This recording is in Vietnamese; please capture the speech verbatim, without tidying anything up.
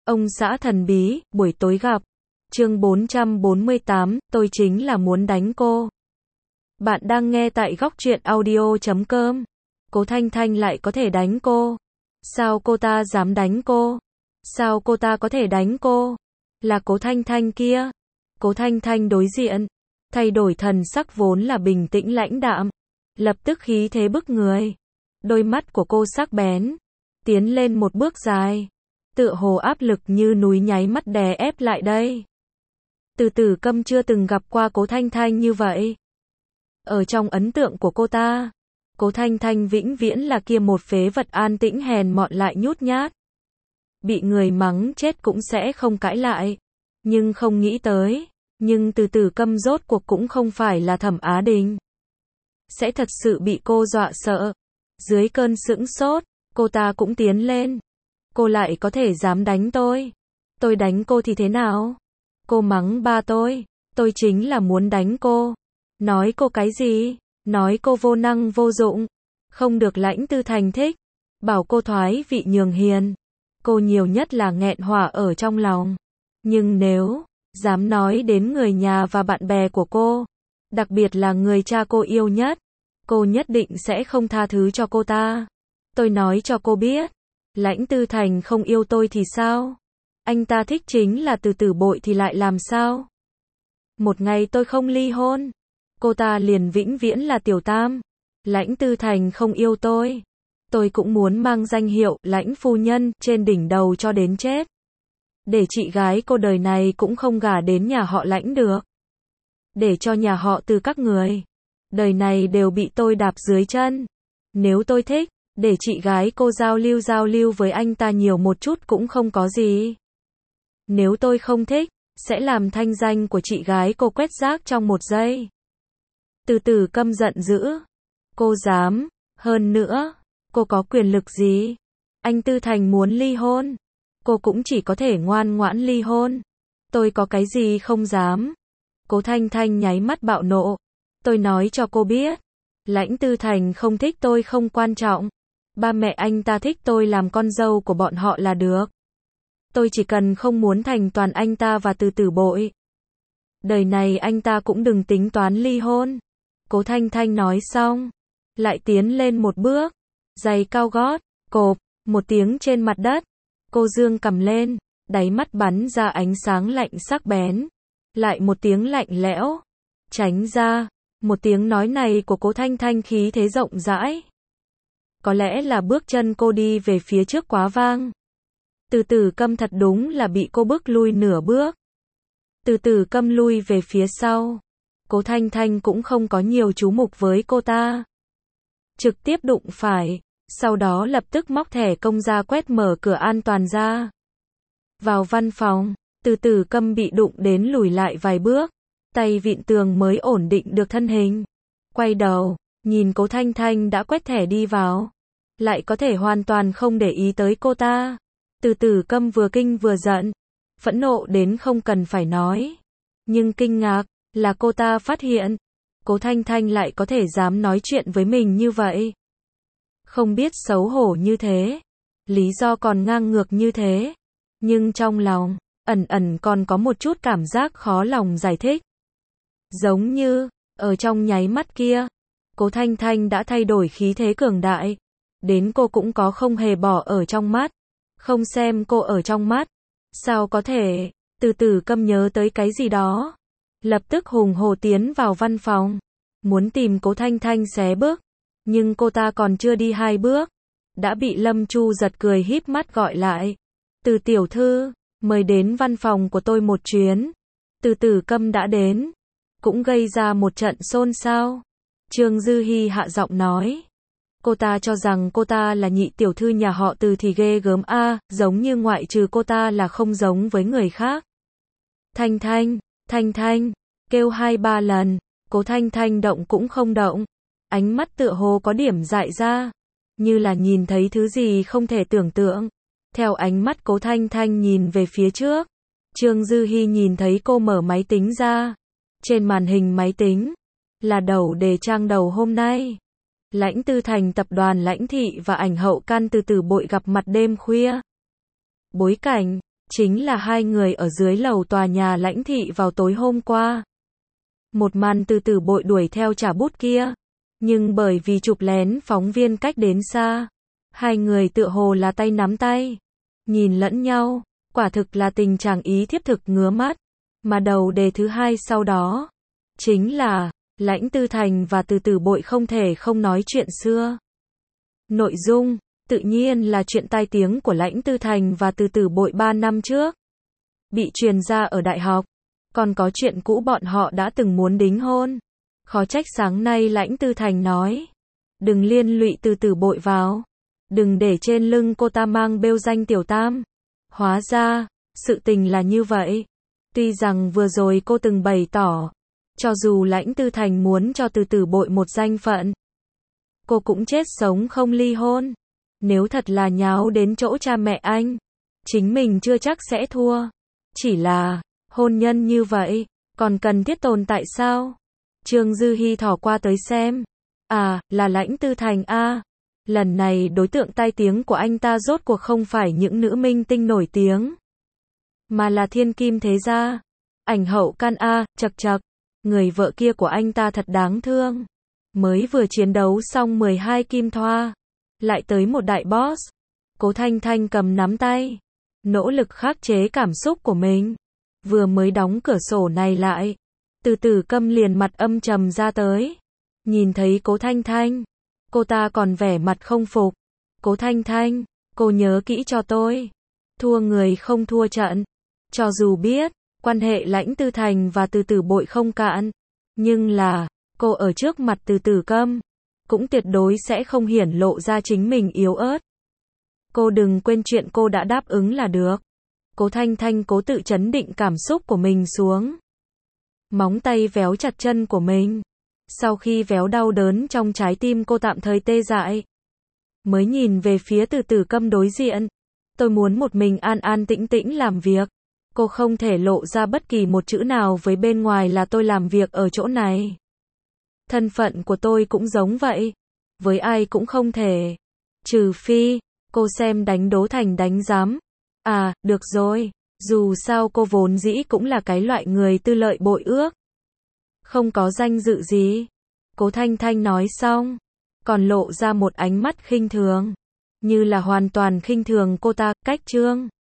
Ông xã thần bí, buổi tối gặp. Chương bốn trăm bốn mươi tám, tôi chính là muốn đánh cô. Bạn đang nghe tại góc truyện audio chấm com. Cố Thanh Thanh lại có thể đánh cô. Sao cô ta dám đánh cô? Sao cô ta có thể đánh cô? Là Cố Thanh Thanh kia. Cố Thanh Thanh đối diện, thay đổi thần sắc vốn là bình tĩnh lãnh đạm, lập tức khí thế bức người. Đôi mắt của cô sắc bén, tiến lên một bước dài, tựa hồ áp lực như núi nháy mắt đè ép lại đây. Từ Tử Câm chưa từng gặp qua Cố Thanh Thanh như vậy. Ở trong ấn tượng của cô ta, Cố Thanh Thanh vĩnh viễn là kia một phế vật an tĩnh hèn mọn lại nhút nhát. Bị người mắng chết cũng sẽ không cãi lại. Nhưng không nghĩ tới, nhưng Từ Tử Câm rốt cuộc cũng không phải là Thẩm Á Đình. Sẽ thật sự bị cô dọa sợ. Dưới cơn sững sốt, cô ta cũng tiến lên. Cô lại có thể dám đánh tôi. Tôi đánh cô thì thế nào? Cô mắng ba tôi. Tôi chính là muốn đánh cô. Nói cô cái gì? Nói cô vô năng vô dụng. Không được Lãnh Tư Thành thích. Bảo cô thoái vị nhường hiền. Cô nhiều nhất là nghẹn hỏa ở trong lòng. Nhưng nếu dám nói đến người nhà và bạn bè của cô, đặc biệt là người cha cô yêu nhất, cô nhất định sẽ không tha thứ cho cô ta. Tôi nói cho cô biết, Lãnh Tư Thành không yêu tôi thì sao? Anh ta thích chính là Từ Tử Bội thì lại làm sao? Một ngày tôi không ly hôn, cô ta liền vĩnh viễn là tiểu tam. Lãnh Tư Thành không yêu tôi, tôi cũng muốn mang danh hiệu Lãnh phu nhân trên đỉnh đầu cho đến chết. Để chị gái cô đời này cũng không gả đến nhà họ Lãnh được. Để cho nhà họ Từ các người đời này đều bị tôi đạp dưới chân. Nếu tôi thích, để chị gái cô giao lưu giao lưu với anh ta nhiều một chút cũng không có gì. Nếu tôi không thích, sẽ làm thanh danh của chị gái cô quét rác trong một giây. Từ Tử Câm giận dữ. Cô dám, hơn nữa, cô có quyền lực gì? Anh Tư Thành muốn ly hôn, cô cũng chỉ có thể ngoan ngoãn ly hôn. Tôi có cái gì không dám? Cố Thanh Thanh nháy mắt bạo nộ. Tôi nói cho cô biết, Lãnh Tư Thành không thích tôi không quan trọng. Ba mẹ anh ta thích tôi làm con dâu của bọn họ là được. Tôi chỉ cần không muốn thành toàn anh ta và Từ Tử Bội. Đời này anh ta cũng đừng tính toán ly hôn. Cố Thanh Thanh nói xong, lại tiến lên một bước, giày cao gót, cộp, một tiếng trên mặt đất. Cô dương cầm lên, đáy mắt bắn ra ánh sáng lạnh sắc bén. Lại một tiếng lạnh lẽo. Tránh ra. Một tiếng nói này của Cố Thanh Thanh khí thế rộng rãi. Có lẽ là bước chân cô đi về phía trước quá vang. Từ Tử Câm thật đúng là bị cô bước lui nửa bước. Từ Tử Câm lui về phía sau. Cố Thanh Thanh cũng không có nhiều chú mục với cô ta. Trực tiếp đụng phải. Sau đó lập tức móc thẻ công ra quét mở cửa an toàn ra. Vào văn phòng, Từ Tử Câm bị đụng đến lùi lại vài bước. Tay vịn tường mới ổn định được thân hình. Quay đầu, nhìn Cố Thanh Thanh đã quét thẻ đi vào. Lại có thể hoàn toàn không để ý tới cô ta. Từ Tử Câm vừa kinh vừa giận. Phẫn nộ đến không cần phải nói. Nhưng kinh ngạc, là cô ta phát hiện. Cố Thanh Thanh lại có thể dám nói chuyện với mình như vậy. Không biết xấu hổ như thế. Lý do còn ngang ngược như thế. Nhưng trong lòng, ẩn ẩn còn có một chút cảm giác khó lòng giải thích. Giống như, ở trong nháy mắt kia, Cố Thanh Thanh đã thay đổi khí thế cường đại. Đến cô cũng có không hề bỏ ở trong mắt. Không xem cô ở trong mắt. Sao có thể? Từ Tử Câm nhớ tới cái gì đó. Lập tức hùng hổ tiến vào văn phòng. Muốn tìm Cố Thanh Thanh xé bước. Nhưng cô ta còn chưa đi hai bước. Đã bị Lâm Chu giật cười híp mắt gọi lại. Từ tiểu thư, mời đến văn phòng của tôi một chuyến. Từ Tử Câm đã đến. Cũng gây ra một trận xôn xao. Trương Dư Hi hạ giọng nói. Cô ta cho rằng cô ta là nhị tiểu thư nhà họ Từ thì ghê gớm a, à, giống như ngoại trừ cô ta là không giống với người khác. Thanh Thanh, Thanh Thanh, kêu hai ba lần, Cố Thanh Thanh động cũng không động. Ánh mắt tựa hồ có điểm dại ra, như là nhìn thấy thứ gì không thể tưởng tượng. Theo ánh mắt Cố Thanh Thanh nhìn về phía trước, Trương Dư Hi nhìn thấy cô mở máy tính ra. Trên màn hình máy tính, là đầu đề trang đầu hôm nay. Lãnh Tư Thành tập đoàn Lãnh Thị và ảnh hậu can Từ Tử Bội gặp mặt đêm khuya. Bối cảnh, chính là hai người ở dưới lầu tòa nhà lãnh thị vào tối hôm qua. Một màn Từ Tử Bội đuổi theo trả bút kia, nhưng bởi vì chụp lén phóng viên cách đến xa, hai người tựa hồ là tay nắm tay, nhìn lẫn nhau, quả thực là tình trạng ý thiếp thực ngứa mắt. Mà đầu đề thứ hai sau đó, chính là, Lãnh Tư Thành và Từ Tử Bội không thể không nói chuyện xưa. Nội dung, tự nhiên là chuyện tai tiếng của Lãnh Tư Thành và Từ Tử Bội ba năm trước. Bị truyền ra ở đại học, còn có chuyện cũ bọn họ đã từng muốn đính hôn. Khó trách sáng nay Lãnh Tư Thành nói, đừng liên lụy Từ Tử Bội vào, đừng để trên lưng cô ta mang bêu danh tiểu tam. Hóa ra, sự tình là như vậy. Tuy rằng vừa rồi cô từng bày tỏ, cho dù Lãnh Tư Thành muốn cho Từ Tử Bội một danh phận, cô cũng chết sống không ly hôn. Nếu thật là nháo đến chỗ cha mẹ anh, chính mình chưa chắc sẽ thua. Chỉ là, hôn nhân như vậy, còn cần thiết tồn tại sao? Trương Dư Hi thỏ qua tới xem. À, là Lãnh Tư Thành a. Lần này đối tượng tai tiếng của anh ta rốt cuộc không phải những nữ minh tinh nổi tiếng, mà là thiên kim thế gia. Ảnh hậu can a, chật chật. Người vợ kia của anh ta thật đáng thương. Mới vừa chiến đấu xong mười hai kim thoa, lại tới một đại boss. Cố Thanh Thanh cầm nắm tay, nỗ lực khắc chế cảm xúc của mình. Vừa mới đóng cửa sổ này lại, Từ Tử Câm liền mặt âm trầm ra tới. Nhìn thấy Cố Thanh Thanh, cô ta còn vẻ mặt không phục. Cố Thanh Thanh, cô nhớ kỹ cho tôi. Thua người không thua trận. Cho dù biết, quan hệ Lãnh Tư Thành và Từ Tử Bội không cạn, nhưng là, cô ở trước mặt Từ Tử Câm, cũng tuyệt đối sẽ không hiển lộ ra chính mình yếu ớt. Cô đừng quên chuyện cô đã đáp ứng là được. Cố Thanh Thanh cố tự trấn định cảm xúc của mình xuống. Móng tay véo chặt chân của mình. Sau khi véo đau đớn trong trái tim cô tạm thời tê dại, mới nhìn về phía Từ Tử Câm đối diện. Tôi muốn một mình an an tĩnh tĩnh làm việc. Cô không thể lộ ra bất kỳ một chữ nào với bên ngoài là tôi làm việc ở chỗ này. Thân phận của tôi cũng giống vậy. Với ai cũng không thể. Trừ phi, cô xem đánh đố thành đánh giám. À, được rồi. Dù sao cô vốn dĩ cũng là cái loại người tư lợi bội ước. Không có danh dự gì. Cố Thanh Thanh nói xong, còn lộ ra một ánh mắt khinh thường. Như là hoàn toàn khinh thường cô ta, cách Trương